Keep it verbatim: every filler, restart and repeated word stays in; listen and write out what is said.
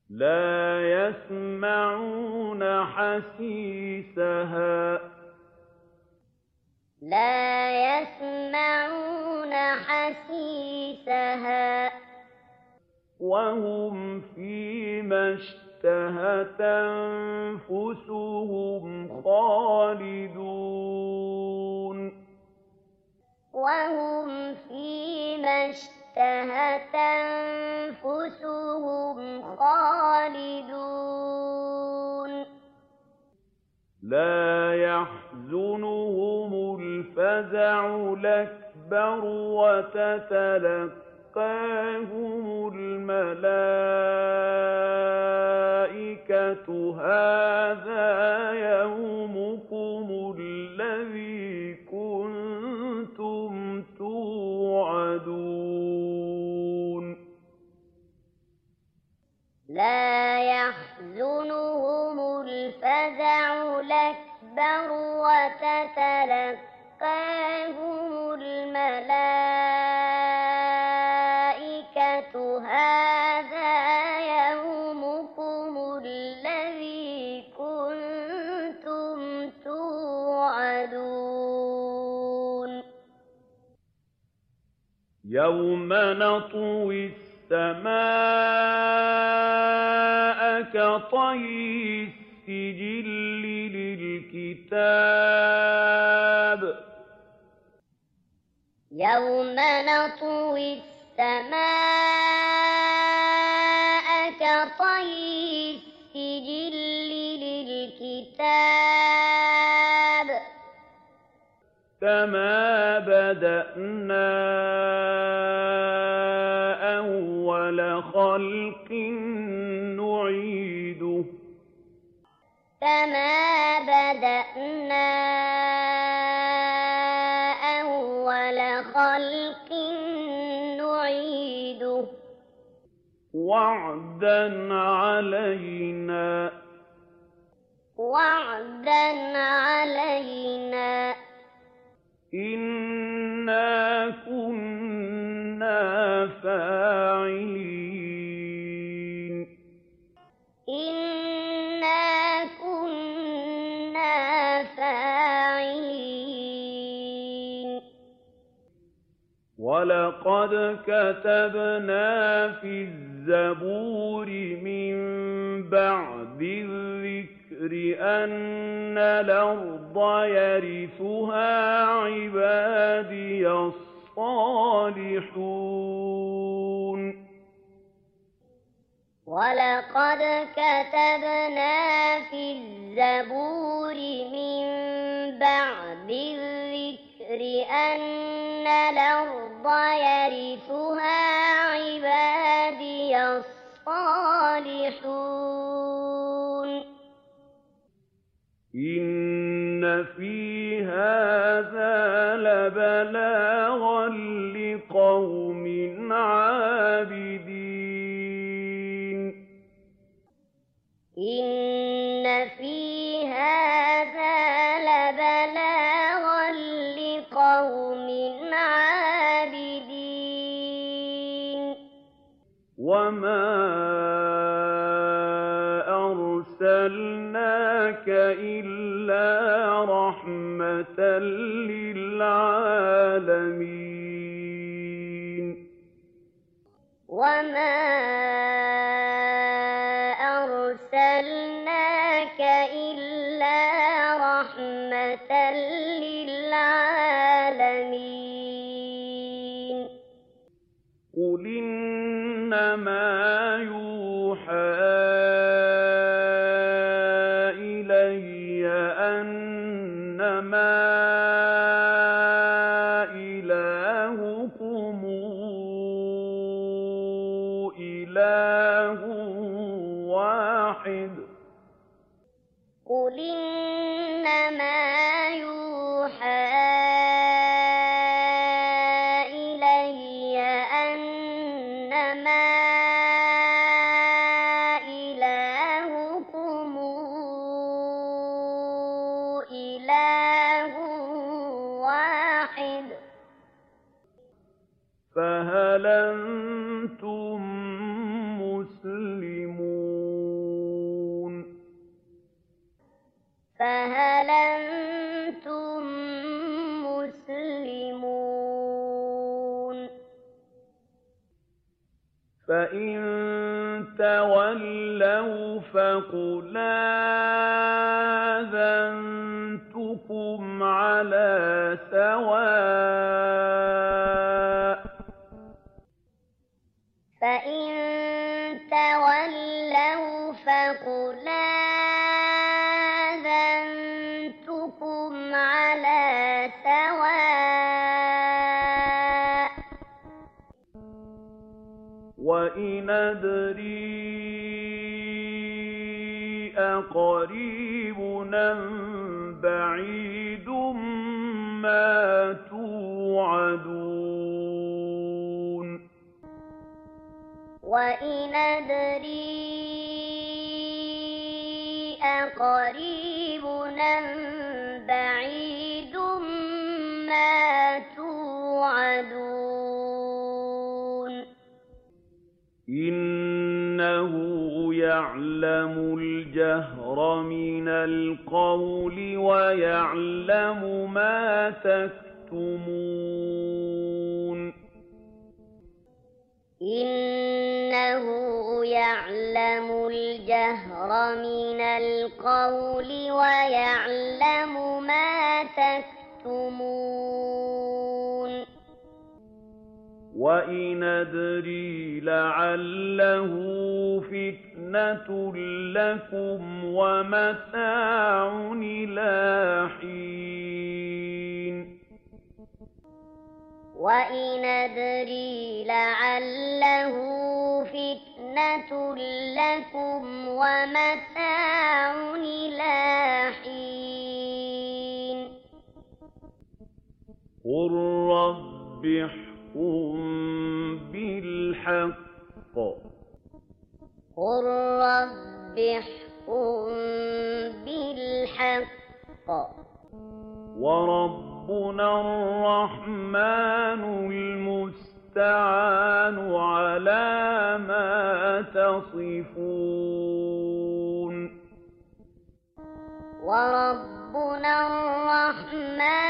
لَا يَسْمَعُونَ حَسِيسَهَا ۖ لَا يَسْمَعُونَ حَسِيسَهَا ۖ وَهُمْ فِيمَا اشْتَهَتْ أَنفُسُهُمْ خَالِدُونَ وَهُمْ فِيمَا اشْتَهَتْ أَنفُسُهُمْ خَالِدُونَ لَا يَحْزُنُهُمُ الْفَزَعُ الْأَكْبَرُ وَتَتَلَقَّاهُمُ الْمَلَائِكَةُ هَٰذَا يَوْمُكُمُ الَّذِي كُنتُمْ تُوعَدُونَ لَا يَحْزُنُهُمُ الْفَزَعُ الْأَكْبَرُ وَتَتَلَقَّاهُمُ الْمَلَائِكَةُ هَٰذَا يَوْمُكُمُ الَّذِي كُنتُمْ تُوعَدُونَ يَوْمَ نَطْوِي السَّمَاءَ كَطَيِّ السِّجِلِّ لِلْكِتَابِ يَوْمَ نَطْوِي السَّمَاءَ كَطَيِّ السِّجِلِّ لِلْكِتَابِ كَمَا بَدَأْنَا أَوَّلَ خَلْقٍ نُّعِيدُهُ كَمَا بَدَأْنَا أَوَّلَ خَلْقٍ نُّعِيدُهُ وَعْدًا عَلَيْنَا ۚ وَعْدًا عَلَيْنَا ۚ إِنَّا كُنَّا فَاعِلِينَ إِنَّا كُنَّا فَاعِلِينَ وَلَقَدْ كَتَبْنَا فِي الزَّبُورِ مِن بَعْدِ الذِّكْرِ أَنَّ الْأَرْضَ يَرِثُهَا عِبَادِيَ الصَّالِحُونَ وَلَقَدْ كَتَبْنَا فِي الزَّبُورِ مِن بَعْدِ الذِّكْرِ أَنَّ الْأَرْضَ يَرِثُهَا عِبَادِيَ الصَّالِحُونَ إِنَّ فِي هَٰذَا لَبَلَاغًا لِّقَوْمٍ عَابِدِينَ إِنَّ فِي هَٰذَا لَبَلَاغًا لِّقَوْمٍ عَابِدِينَ وَمَا أَرْسَلْنَاكَ إِلَّا رَحْمَةً لِّلْعَالَمِينَ وَمَا أَرْسَلْنَاكَ إِلَّا رَحْمَةً لِّلْعَالَمِينَ قُلْ إِنَّمَا يُوحَىٰ إِلَيَّ أَنَّمَا إِلَٰهُكُمْ إِلَٰهٌ وَاحِدٌ ۖ قُلْ إِنَّمَا يُوحَىٰ إِلَيَّ أَنَّمَا إِلَٰهُكُمْ إِلَٰهٌ وَاحِدٌ ۖ فَهَلْ أَنتُم مُّسْلِمُونَ تَوَلَّوْا فَقُلْ آذَنتُكُمْ عَلَىٰ سَوَاءٍ ۖ فَإِن تَوَلَّوْا فَقُلْ آذَنتُكُمْ عَلَىٰ سَوَاءٍ ۖ وَإِنْ أَدْرِي أَقَرِيبٌ أَم بَعِيدٌ مَّا تُوعَدُونَ وَإِنْ أَدْرِي أَقَرِيبٌ أَم بَعِيدٌ مَّا تُوعَدُونَ إِنَّهُ يَعْلَمُ الْجَهْرَ مِنَ الْقَوْلِ وَيَعْلَمُ مَا تَكْتُمُونَ إِنَّهُ يَعْلَمُ الْجَهْرَ مِنَ الْقَوْلِ وَيَعْلَمُ مَا تَكْتُمُونَ وَإِنْ أَدْرِي لَعَلَّهُ فِتْنَةٌ لَّكُمْ وَمَتَاعٌ إِلَىٰ حِينٍ وَإِنْ أَدْرِي لَعَلَّهُ فِتْنَةٌ لَّكُمْ وَمَتَاعٌ إِلَىٰ حِينٍ قُل رَّبِّ احْكُم بِالْحَقِّ قُل رَّبِّ احْكُم بِالْحَقِّ وَرَبُّنَا الرَّحْمَٰنُ الْمُسْتَعَانُ عَلَىٰ مَا تَصِفُونَ وَرَبُّنَا الرَّحْمَٰنُ